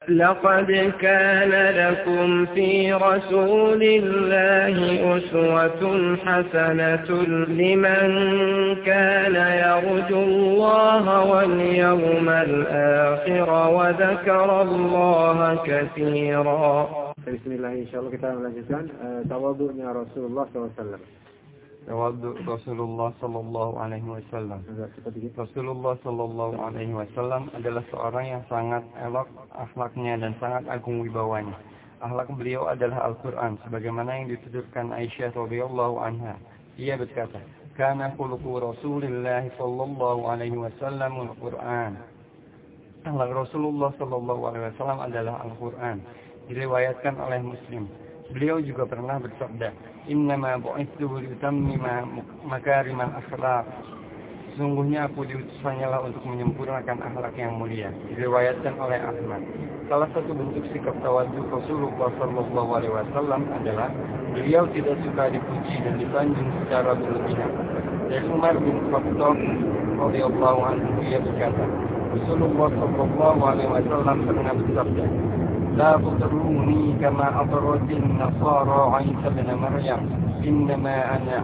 لقد كان لكم في رسول الله أسوة حسنة لمن كان يرجو الله واليوم الآخر وذكر الله كثيرا. بسم الله إن شاء الله kita melanjutkan tawadhu'nya Rasulullah SAW. Tawadhu Rasulullah sallallahu alaihi wasallam. Rasulullah sallallahu alaihi wasallam adalah seorang yang sangat elok akhlaknya dan sangat agung wibawanya. Akhlak beliau adalah Al-Qur'an sebagaimana yang dituturkan Aisyah radhiyallahu anha. Ia berkata, "Kana khuluqu Rasulillah sallallahu alaihi wasallam Al-Qur'an." Akhlak Rasulullah sallallahu alaihi wasallam adalah Al-Qur'an. Diriwayatkan oleh Muslim. Beliau juga pernah bersabda, "Innama bu'itsu litammima makarimal akhlaq." Sesungguhnya aku diutus hanyalah untuk menyempurnakan akhlak yang mulia. Diriwayatkan oleh Ahmad. Salah satu bentuk sikap tawadhu Rasulullah sallallahu alaihi wasallam adalah beliau tidak suka dipuji dan disanjung secara berlebihan. Dari Umar bin Khattab radhiyallahu anhu ia berkata, Rasulullah sallallahu alaihi wasallam pernah bersabda, لا تطروني كما أطرت النصارى عيسى بن مريم إنما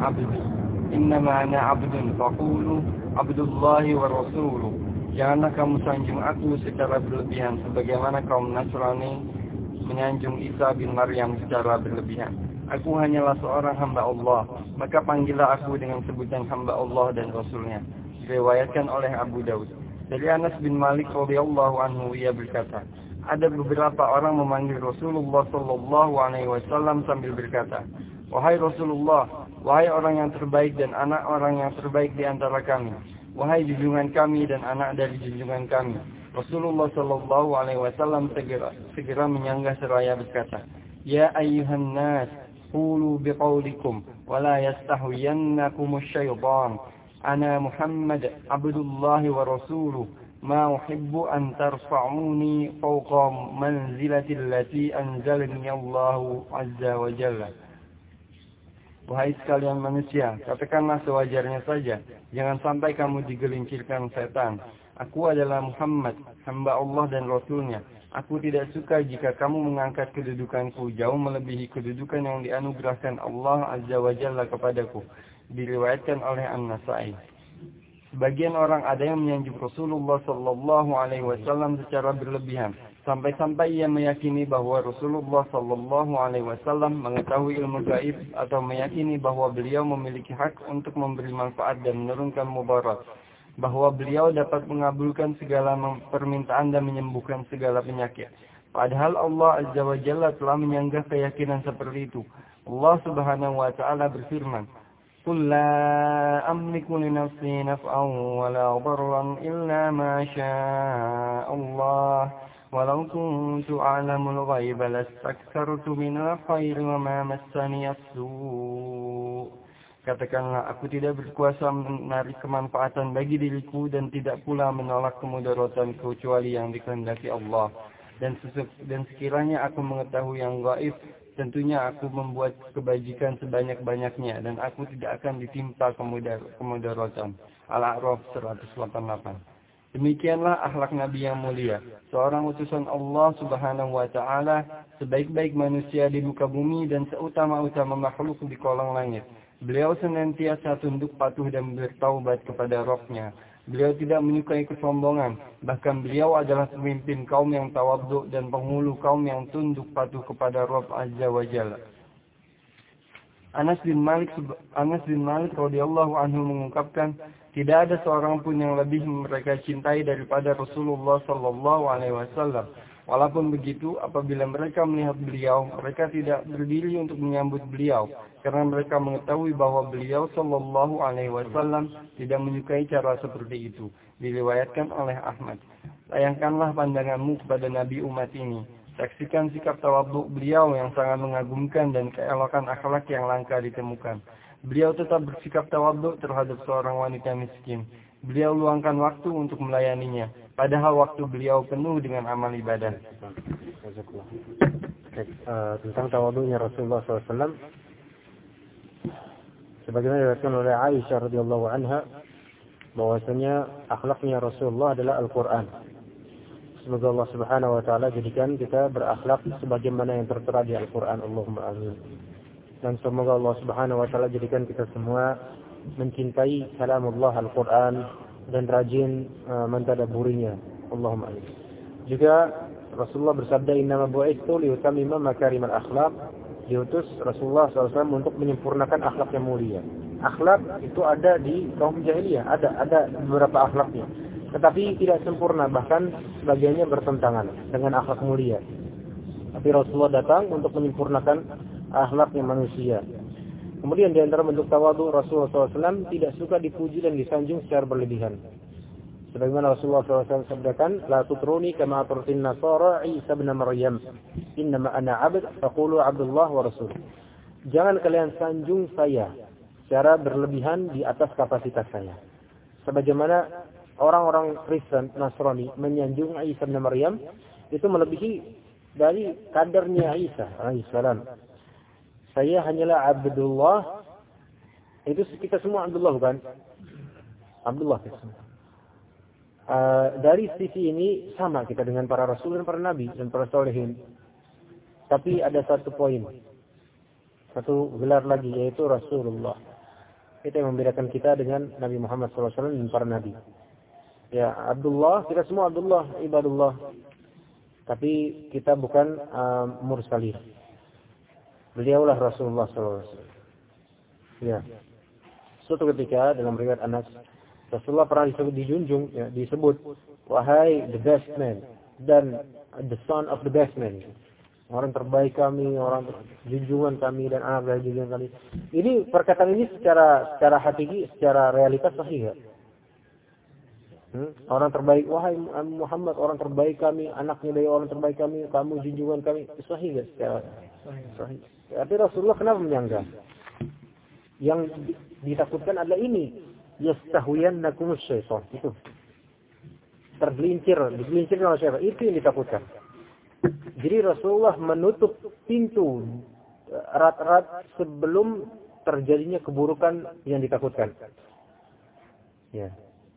أنا عبد فقولوا عبد الله ورسوله. Janganlah kamu sanjung aku secara berlebihan sebagaimana kaum Nasrani menyanjung Isa bin Maryam secara berlebihan. Aku hanyalah seorang hamba Allah, maka panggillah aku dengan sebutan hamba Allah dan Rasulnya. Diriwayatkan oleh Abu Daud. Dari Anas bin Malik radhiyallahu anhu ia berkata, ada beberapa orang memanggil Rasulullah sallallahu alaihi wasallam sambil berkata, "Wahai Rasulullah, wahai orang yang terbaik dan anak orang yang terbaik di antara kami, wahai junjungan kami dan anak dari junjungan kami." Rasulullah sallallahu alaihi wasallam segera menyanggah seraya berkata, "Ya ayyuhan nas, qulu biqaulikum wa la yastahwiyannakumus syaitan. Ana Muhammad abdullah wa rasuluh. Ma uhibbu an tarfa'uni fawqa manzilati allati anzalani Allahu azza wa jalla." Wahai sekalian manusia, katakanlah sewajarnya saja, jangan sampai kamu digelincirkan setan. Aku adalah Muhammad, hamba Allah dan Rasulnya. Aku tidak suka jika kamu mengangkat kedudukanku jauh melebihi kedudukan yang dianugerahkan Allah azza wa jalla kepadaku. Diriwayatkan oleh An-Nasa'i. Sebagian orang ada yang menyanjung Rasulullah sallallahu alaihi wasallam secara berlebihan, sampai-sampai ia meyakini bahwa Rasulullah sallallahu alaihi wasallam mengetahui ilmu gaib atau meyakini bahwa beliau memiliki hak untuk memberi manfaat dan menurunkan mudarat, bahwa beliau dapat mengabulkan segala permintaan dan menyembuhkan segala penyakit. Padahal Allah azza wa jalla telah menyanggah keyakinan seperti itu. Allah subhanahu wa ta'ala berfirman, قل لا أملك لنفسي نفعا ولا ضرا إلا ما شاء الله ولو كنت أعلم الغيب لاستكثرت من الخير وما مسني السوء. Katakanlah, aku tidak berkuasa menarik kemanfaatan bagi diriku dan tidak pula menolak kemudaratan kecuali yang dikehendaki Allah. Dan sekiranya aku mengetahui yang gaib, tentunya aku membuat kebajikan sebanyak-banyaknya dan aku tidak akan ditimpa kemudaratan. Al-A'raf 188. Demikianlah akhlak Nabi yang mulia, seorang utusan Allah subhanahu wa ta'ala, sebaik-baik manusia di muka bumi dan seutama-utama makhluk di kolong langit. Beliau senantiasa tunduk patuh dan bertaubat kepada Rabb-Nya. Beliau tidak menyukai kesombongan, bahkan beliau adalah pemimpin kaum yang tawadhu dan penghulu kaum yang tunduk patuh kepada Rabb Azza wa Jalla. Anas bin Malik radhiyallahu anhu mengungkapkan, tidak ada seorang pun yang lebih mereka cintai daripada Rasulullah sallallahu alaihi wasallam. Walaupun begitu, apabila mereka melihat beliau, mereka tidak berdiri untuk menyambut beliau, karena mereka mengetahui bahwa beliau sallallahu alaihi wasallam tidak menyukai cara seperti itu. Diriwayatkan oleh Ahmad. Sayangkanlah pandanganmu kepada Nabi umat ini. Saksikan sikap tawadhu beliau yang sangat mengagumkan dan keelokan akhlak yang langka ditemukan. Beliau tetap bersikap tawadhu terhadap seorang wanita miskin. Beliau luangkan waktu untuk melayaninya, padahal waktu beliau penuh dengan amal ibadah. Tentang tawadhunya Rasulullah SAW, sebagaimana diriwayatkan oleh Aisyah radhiyallahu anha, bahwasanya akhlaknya Rasulullah adalah Al-Quran. Semoga Allah Subhanahu wa taala jadikan kita berakhlak sebagaimana yang tertera di Al-Qur'an. Allahumma amin. Dan semoga Allah Subhanahu wa taala jadikan kita semua mencintai kalamullah Al-Qur'an dan rajin mentadabburinya. Allahumma amin. Juga Rasulullah bersabda, "Innama bu'itsu liyutammima makarimal akhlaq." Diutus Rasulullah SAW untuk menyempurnakan akhlak yang mulia. Akhlak itu ada di kaum jahiliyah, ada beberapa akhlaknya, tetapi tidak sempurna, bahkan sebagiannya bertentangan dengan akhlak mulia. Tapi Rasulullah datang untuk menyempurnakan akhlaknya manusia. Kemudian di antara bentuk tawadhu, Rasulullah SAW tidak suka dipuji dan disanjung secara berlebihan. Sebagaimana Rasulullah SAW sabdakan, "La tutruni kama atratin nasara Isa bin Maryam. Innama ana 'abd, faqulu 'Abdullah wa Rasul." Jangan kalian sanjung saya secara berlebihan di atas kapasitas saya. Sebagaimana orang-orang Kristen Nasrani menyanjung Isa bin Maryam, itu melebihi dari kadarnya Isa alaihissalam. Saya hanyalah Abdullah. Itu kita semua Abdullah, bukan? Abdullah. Dari sisi ini sama kita dengan para rasul dan para nabi dan para solehin. Tapi ada satu poin, satu gelar lagi, yaitu Rasulullah. Itu yang membedakan kita dengan Nabi Muhammad SAW dan para nabi. Ya, Abdullah, kita semua Abdullah, ibadullah. Tapi kita bukan mursalin. Beliaulah Rasulullah SAW. Ya. Suatu ketika dalam riwayat Anas, Rasulullah pernah dijunjung, ya, disebut, "Wahai the best man," dan "the son of the best man." Orang terbaik kami, orang junjungan kami, dan anak dari junjungan kami. Ini perkataan ini secara hakiki, secara realitas sahih. Orang terbaik, wahai Muhammad, orang terbaik kami, anaknya dari orang terbaik kami, kamu junjungan kami. Sahih enggak secara sahih? Tapi Rasulullah kenapa menyangga? Yang ditakutkan adalah ini. Yastahwiyannakum syaitan. Itu. Digelincir oleh syaitan. Itu yang ditakutkan. Jadi Rasulullah menutup pintu erat-erat sebelum terjadinya keburukan yang ditakutkan. Ya.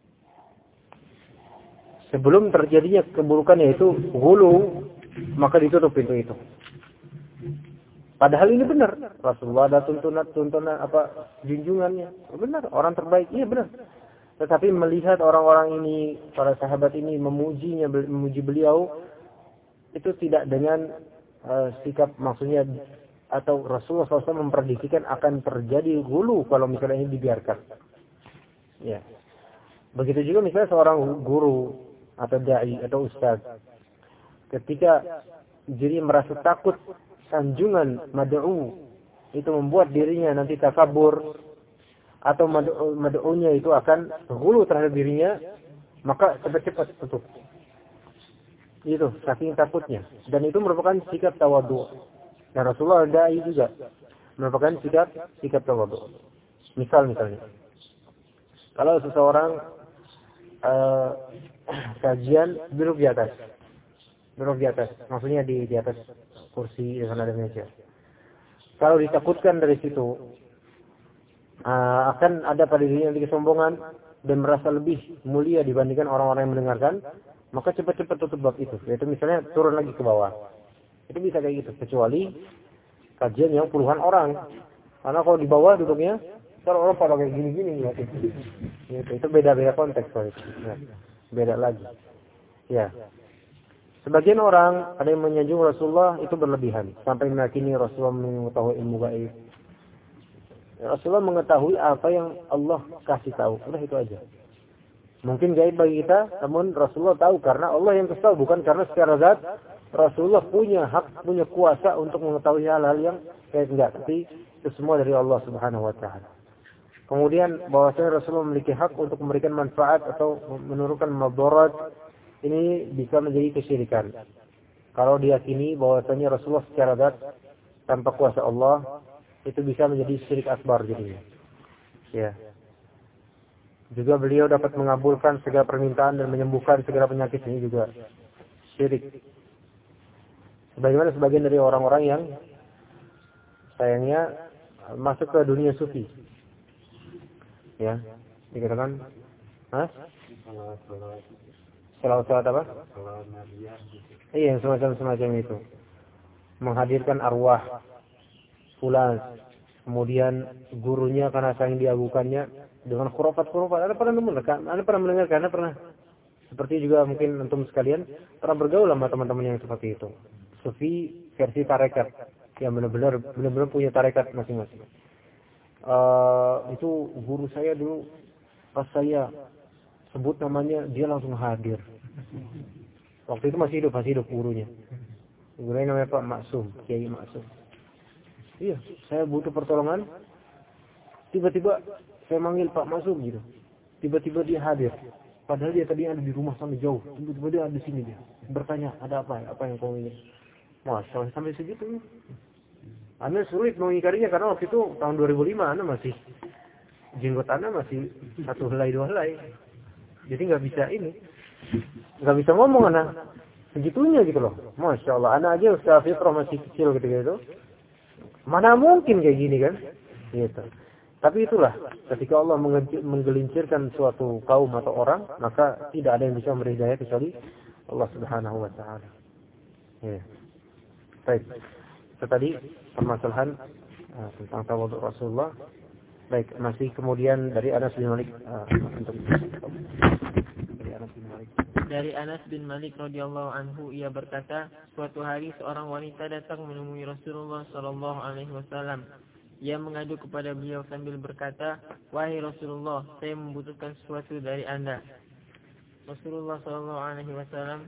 Sebelum terjadinya keburukan, yaitu ghulu, maka ditutup pintu itu. Padahal ini benar. Rasulullah ada tuntunan apa junjungannya. Benar, orang terbaik. Iya benar. Tetapi melihat orang-orang ini, para sahabat ini memuji beliau, itu tidak dengan sikap, maksudnya, atau Rasulullah SAW memprediksikan akan terjadi ghulu kalau misalnya ini dibiarkan. Ya. Begitu juga misalnya seorang guru atau dai atau ustaz, ketika diri merasa takut sanjungan mad'u itu membuat dirinya nanti takabur, atau mad'unya itu akan ghulu terhadap dirinya, maka cepat-cepat tutup. Itu saking takutnya, dan itu merupakan sikap tawadhu. Dan Rasulullah dai juga merupakan sikap tawadhu. Misalnya, kalau seseorang kajian duduk di atas, maksudnya di atas kursi dengan ada meja. Kalau ditakutkan dari situ akan ada pada dirinya kesombongan dan merasa lebih mulia dibandingkan orang-orang yang mendengarkan, maka cepat-cepat tutup bab itu. Yaitu misalnya turun lagi ke bawah. Itu bisa kayak gitu, kecuali kajian yang puluhan orang. Karena kalau di bawah duduknya, kalau orang pada kayak gini-gini ya. Itu beda-beda konteks soal itu. Ya. Beda lagi. Ya. Sebagian orang ada yang menyanjung Rasulullah itu berlebihan sampai meyakini Rasulullah mengetahui ilmu gaib. Rasulullah mengetahui apa yang Allah kasih tahu. Udah itu aja. Mungkin gaib bagi kita, namun Rasulullah tahu karena Allah yang kasih tahu, bukan karena secara zat Rasulullah punya hak, punya kuasa untuk mengetahui hal-hal yang gaib, enggak, tapi itu semua dari Allah Subhanahu wa taala. Kemudian bahwasanya Rasulullah memiliki hak untuk memberikan manfaat atau menurunkan madarat, ini bisa menjadi kesyirikan. Kalau diyakini bahwasanya Rasulullah secara zat tanpa kuasa Allah, itu bisa menjadi syirik akbar jadinya. Ya. Juga beliau dapat mengabulkan segala permintaan dan menyembuhkan segala penyakit, ini juga syirik. Sebagaimana sebagian dari orang-orang yang sayangnya masuk ke dunia sufi. Ya, dikatakan, Salawat apa? Iya, semacam itu. Menghadirkan arwah fulan. Kemudian gurunya karena saking diagukannya dengan khurafat-khurafat. Anda pernah mendengarkan? Anda pernah? Seperti juga mungkin antum sekalian pernah bergaul sama teman-teman yang seperti itu. Sufi versi tarekat yang benar-benar punya tarekat masing-masing. Itu guru saya dulu, pas saya sebut namanya dia langsung hadir. Waktu itu masih hidup gurunya. Gurunya namanya Pak Maksum, Kiai Maksum. Iya, saya butuh pertolongan. Tiba-tiba saya manggil Pak Maksum gitu. Tiba-tiba dia hadir. Padahal dia tadi ada di rumah sampai jauh. Tiba-tiba dia ada di sini dia. Bertanya, ada apa? Apa yang kau ingin? Masya, sampai segitu. Anda sulit mengingkarinya karena waktu itu tahun 2005 Anda masih jenggot Anda masih 1 helai 2 helai. Jadi nggak bisa ngomong Anda segitunya gitu loh. Masya Allah, Anda aja usaha fitrah masih kecil gitu. Mana mungkin kayak gini kan? Gitu. Tapi itulah, ketika Allah menggelincirkan suatu kaum atau orang, maka tidak ada yang bisa memberi hidayah kecuali Allah Subhanahu wa taala. Ya. Baik. Itu tadi permasalahan tentang tawadhu Rasulullah. Baik, masih kemudian dari Anas bin Malik Dari Anas bin Malik radhiyallahu anhu, ia berkata, suatu hari seorang wanita datang menemui Rasulullah sallallahu alaihi wasallam. Ia mengadu kepada beliau sambil berkata, "Wahai Rasulullah, saya membutuhkan sesuatu dari Anda." Rasulullah sallallahu alaihi wasallam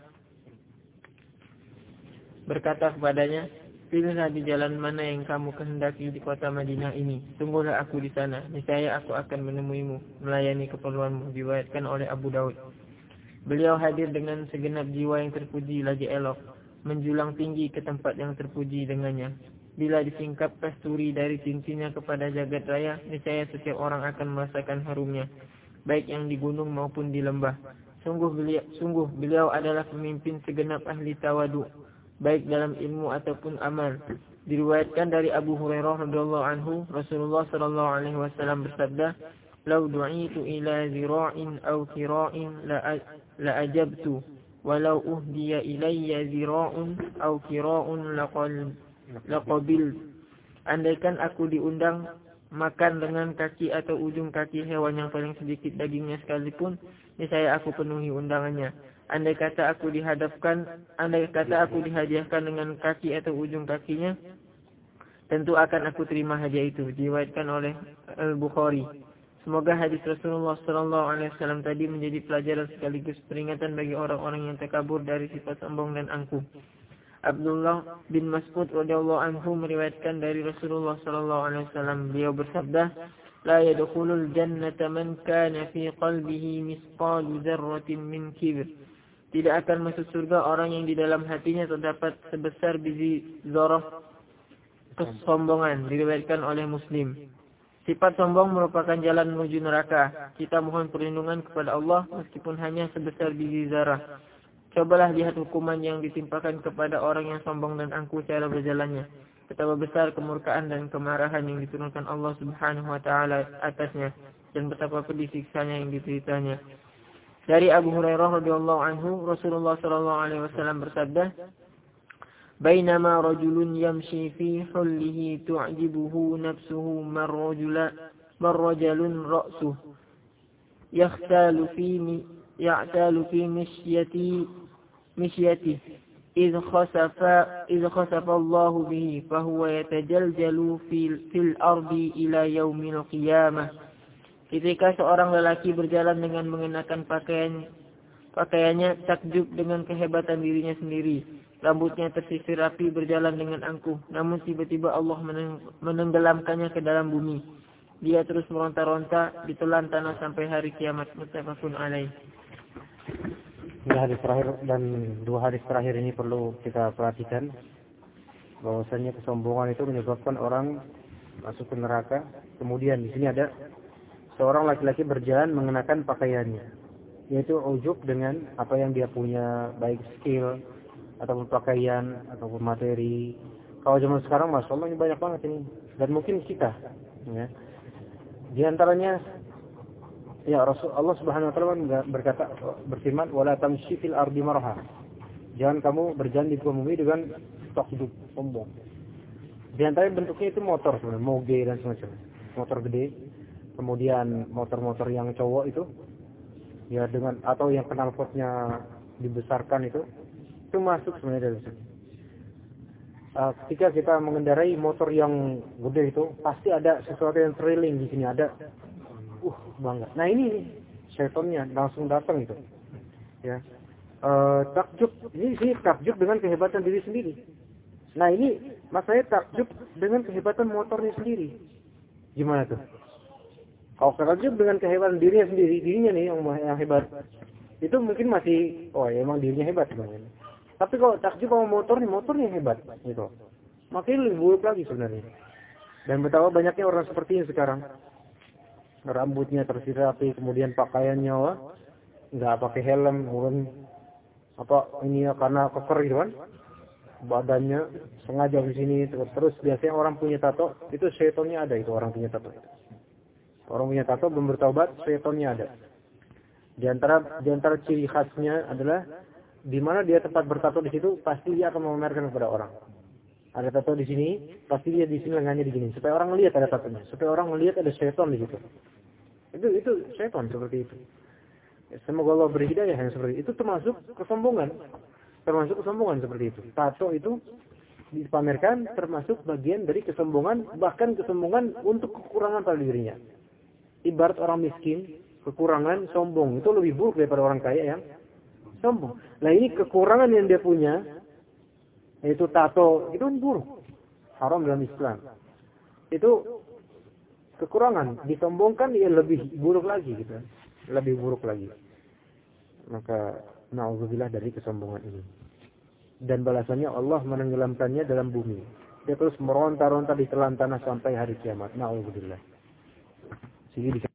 berkata kepadanya, "Pilihlah di jalan mana yang kamu kehendaki di kota Madinah ini. Tunggulah aku di sana. Niscaya aku akan menemuimu, melayani keperluanmu." Diriwayatkan oleh Abu Daud. Beliau hadir dengan segenap jiwa yang terpuji lagi elok, menjulang tinggi ke tempat yang terpuji dengannya. Bila disingkap kasturi dari cincinnya kepada jagat raya, niscaya setiap orang akan merasakan harumnya, baik yang di gunung maupun di lembah. Sungguh beliau adalah pemimpin segenap ahli tawadu, baik dalam ilmu ataupun amal. Diriwayatkan dari Abu Hurairah radhiyallahu anhu, Rasulullah sallallahu alaihi wasallam bersabda, "Lau du'itu ila zira'in aw kira'in la ajabtu, walau uhdiya ilayya zira'un aw kira'un laqabil." Andaikan aku diundang makan dengan kaki atau ujung kaki hewan yang paling sedikit dagingnya sekalipun, niscaya aku penuhi undangannya. Andai kata aku dihadiahkan dengan kaki atau ujung kakinya, tentu akan aku terima hadiah itu. Diriwayatkan oleh Al-Bukhari. Semoga hadis Rasulullah sallallahu alaihi wasallam tadi menjadi pelajaran sekaligus peringatan bagi orang-orang yang takabur dari sifat sombong dan angkuh. Abdullah bin Mas'ud radhiyallahu anhu meriwayatkan dari Rasulullah sallallahu alaihi wasallam, beliau bersabda, "La yadkhulul jannata man kana fi qalbihi misqalu dzarratin min kibr." Tidak akan masuk surga orang yang di dalam hatinya terdapat sebesar biji zarah kesombongan. Diriwayatkan oleh Muslim. Sifat sombong merupakan jalan menuju neraka. Kita mohon perlindungan kepada Allah meskipun hanya sebesar biji zarah. Cobalah lihat hukuman yang ditimpakan kepada orang yang sombong dan angkuh cara berjalannya. Betapa besar kemurkaan dan kemarahan yang diturunkan Allah Subhanahu wa taala atasnya, dan betapa pedih siksanya yang diteritanya. Dari Abu Hurairah radhiyallahu anhu, Rasulullah sallallahu alaihi wasallam bersabda, "Bainama rajulun yamshi fi hullihi tu'jibuhu nafsuhu marrajulun ra'suhu ya'talu fi mishyati idh khasafa Allahu bihi fahuwa yatajaljalu fil ardi ila yaumil qiyamah." Ketika seorang lelaki berjalan dengan mengenakan pakaiannya takjub dengan kehebatan dirinya sendiri. Rambutnya tersisir rapi, berjalan dengan angkuh. Namun tiba-tiba Allah menenggelamkannya ke dalam bumi. Dia terus meronta-ronta, ditelan tanah sampai hari kiamat. Muttafaqun alaih. Ini hadis terakhir, dan 2 hadis terakhir ini perlu kita perhatikan. Bahwasanya kesombongan itu menyebabkan orang masuk ke neraka. Kemudian di sini ada seorang laki-laki berjalan mengenakan pakaiannya, yaitu ujub dengan apa yang dia punya, baik skill ataupun pakaian ataupun materi. Kalau zaman sekarang Masya Allah ini banyak banget ini, dan mungkin kita ya. Di antaranya Ya, Allah Subhanahu wa taala berkata, berfirman, "Wala tamshi fil ardi marha." Jangan kamu berjalan di bumi dengan stok hidup, sombong. Di antara bentuknya itu motor sebenarnya, moge dan semacamnya. Motor gede, kemudian motor-motor yang cowok itu, ya dengan atau yang knalpotnya dibesarkan itu masuk sebenarnya dari sini. Ketika kita mengendarai motor yang gede itu, pasti ada sesuatu yang thrilling di sini, ada bangga. Nah ini syaitannya langsung datang itu. Ya. Takjub, ini sih takjub dengan kehebatan diri sendiri. Nah ini maksudnya takjub dengan kehebatan motornya sendiri. Gimana tuh? Kalau takjub dengan kehebatan dirinya sendiri, dirinya nih yang hebat. Itu mungkin masih, ya emang dirinya hebat sebenarnya. Tapi kalau takjub sama motornya hebat gitu. Makin lebih buruk lagi sebenarnya. Dan betapa banyaknya orang seperti ini sekarang. Rambutnya tersirapi, kemudian pakaiannya nggak pakai helm, kemudian karena keker gitu kan. Badannya sengaja di sini terus biasanya orang punya tato, itu syaitonnya ada itu orang punya tato. Orang punya tato belum bertaubat, syaitonnya ada. Di antara ciri khasnya adalah di mana dia tempat bertato di situ pasti dia akan memamerkan kepada orang. Ada tato di sini, pasti dia di sini lengannya digini supaya orang melihat ada tatonya, supaya orang melihat ada syaitan di situ. Itu syaitan seperti itu. Semoga Allah beri hidayah yang seperti itu. Itu termasuk kesombongan. Termasuk kesombongan seperti itu. Tato itu dipamerkan termasuk bagian dari kesombongan, bahkan kesombongan untuk kekurangan pada dirinya. Ibarat orang miskin, kekurangan, sombong itu lebih buruk daripada orang kaya yang sombong. Nah ini kekurangan yang dia punya, yaitu tato, itu buruk. Haram dalam Islam. Itu kekurangan. Disombongkan dia lebih buruk lagi gitu. Lebih buruk lagi. Maka na'udzubillah dari kesombongan ini. Dan balasannya Allah menenggelamkannya dalam bumi. Dia terus meronta-ronta di telan tanah sampai hari kiamat. Na'udzubillah. Sini